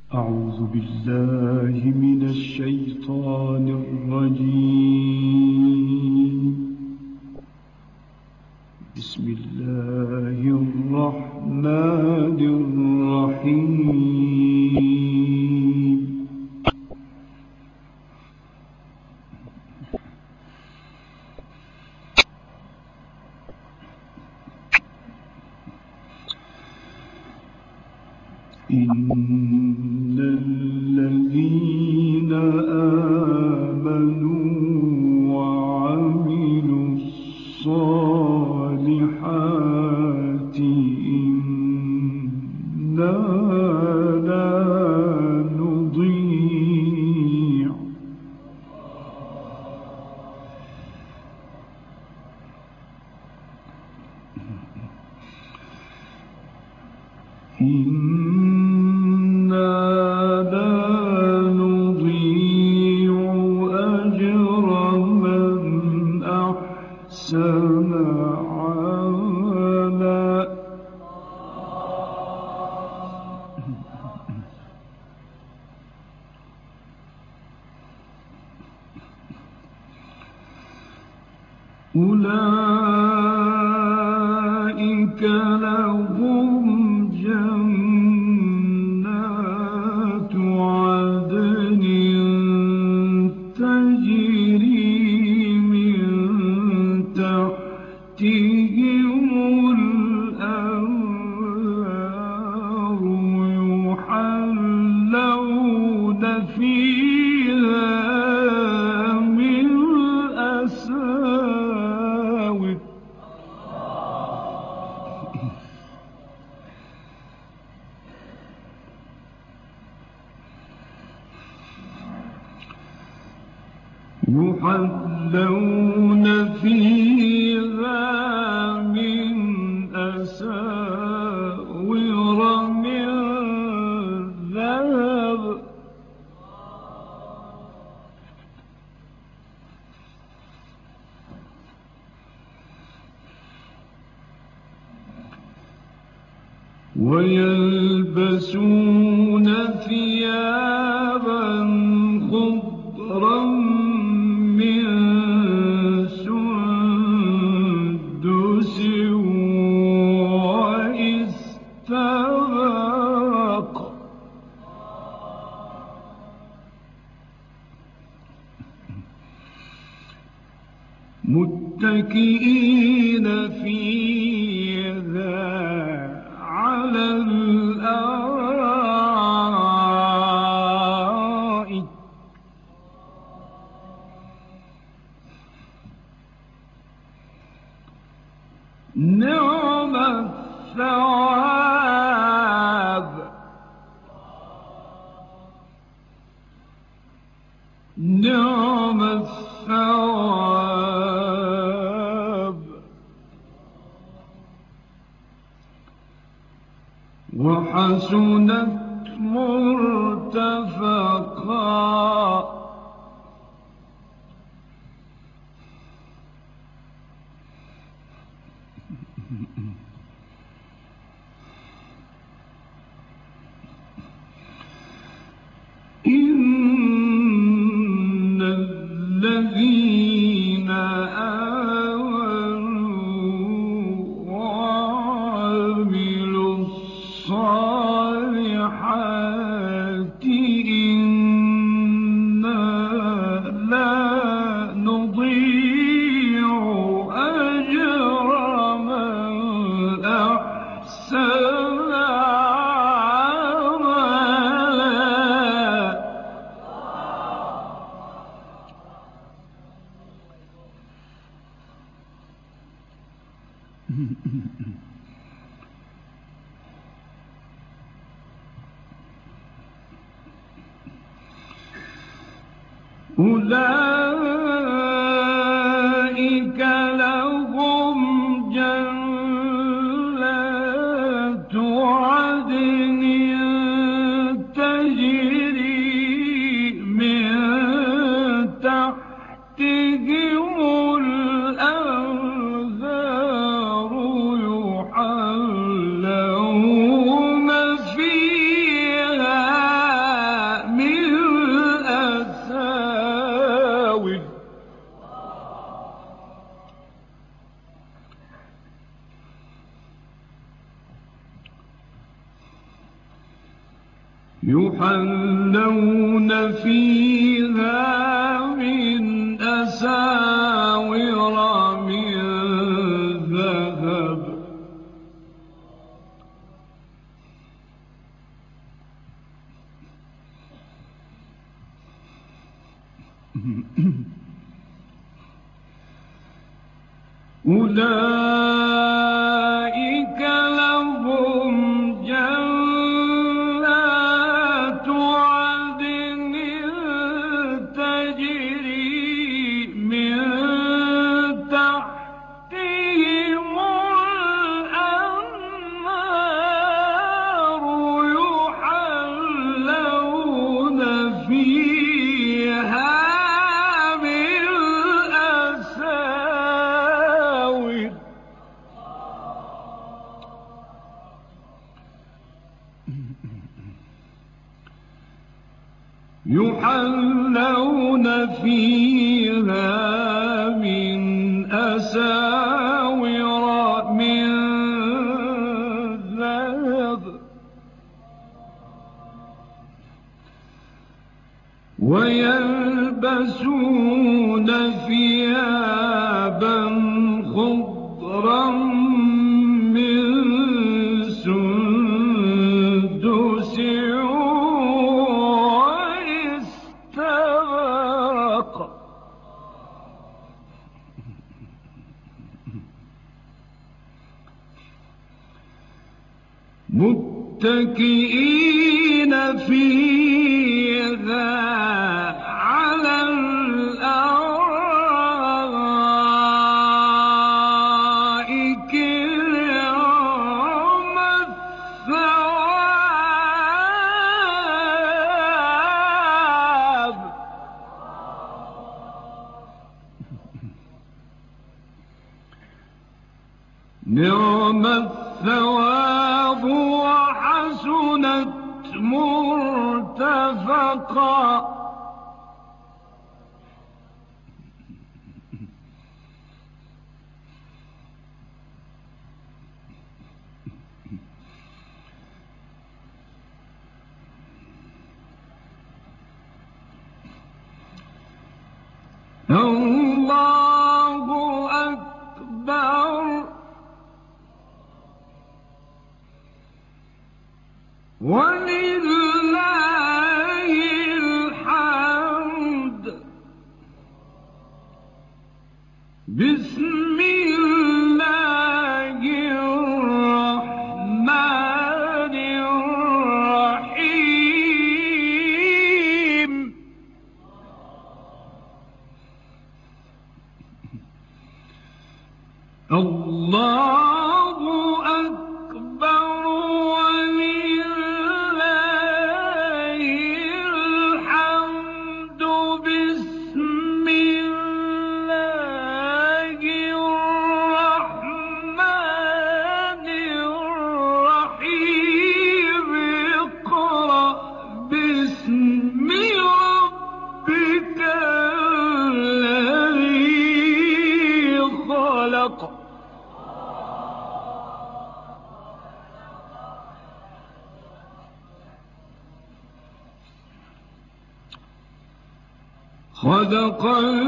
أعوذ بالله من الشيطان الرجيم. بسم الله الرحمن الرحيم. إن الذين آمنوا وعملوا الصالحات إنا لا نضيع أجر من أحسن عملا. أولئك لهم جنات عدن تجري من تحتهم الأنهار يحلون فيها من أساور من ذهب ويلبسون ثيابا خضرا من سندس واستبرق متكئين فيها على الأرائك نعم الثواب نعم الثواب وحسنت مرتفقا. إن الذين آمنوا وعملوا الصالحات إنا لا نضيع أجر من أحسن عملا. أولئك لهم جنات عدن تجري من تحتهم الأنهار يحلون فيها يحلون فيها من أساور من ذهب أولئك لهم جنات عدن تجري من تحتهم الأنهار يحلون فيها من أساور يحلون فيها من أساور من ذهب ويلبسون ثيابا خضرا من سندس واستبرق متكئين فيها على الأرائك نعم الثواب نعم الثواب وحسنت مرتفقا الله أكبر ولله الحمد بسم الله الرحمن الرحيم الله أكبر ولله الحمد بسم الله الرحمن الرحيم اقرأ باسم ربك الذي خلق خلق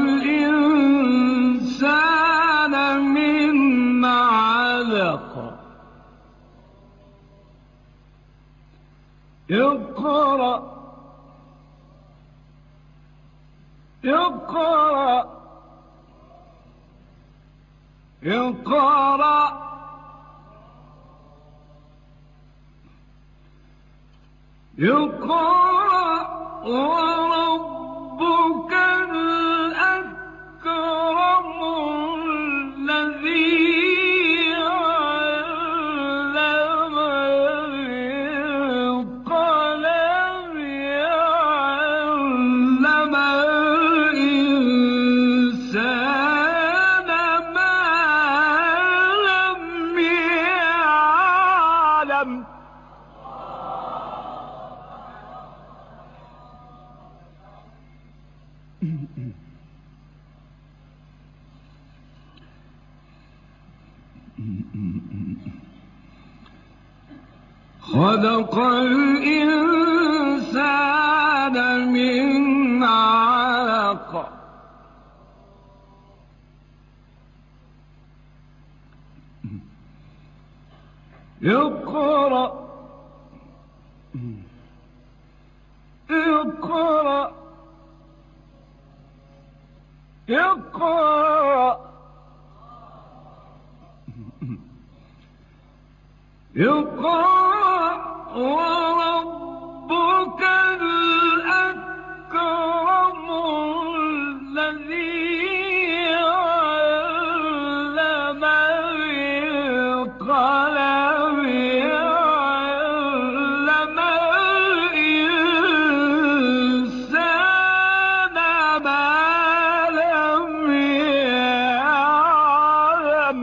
الإنسان من علق اقرأ اقرأ اقرأ اقرأ وربك الأكرم الذي علم بالقلم علم الإنسان ما لم يعلم خلق الإنسان اقرأ اقرأ اقرأ اقرأ وربك الأكرم الذي علم بالقلم علم الإنسان ما لم يعلم.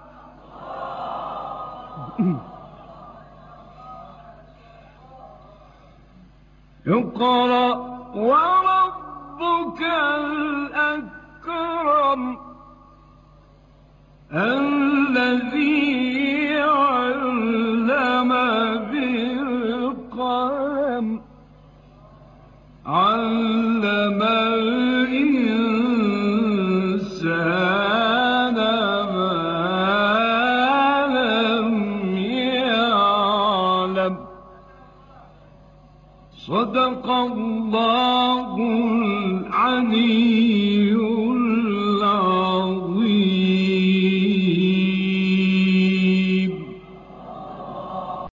اقرأ وربك الأكرم الذي علم بالقلم علم الإنسان ما لم يعلم. صدق الله العلي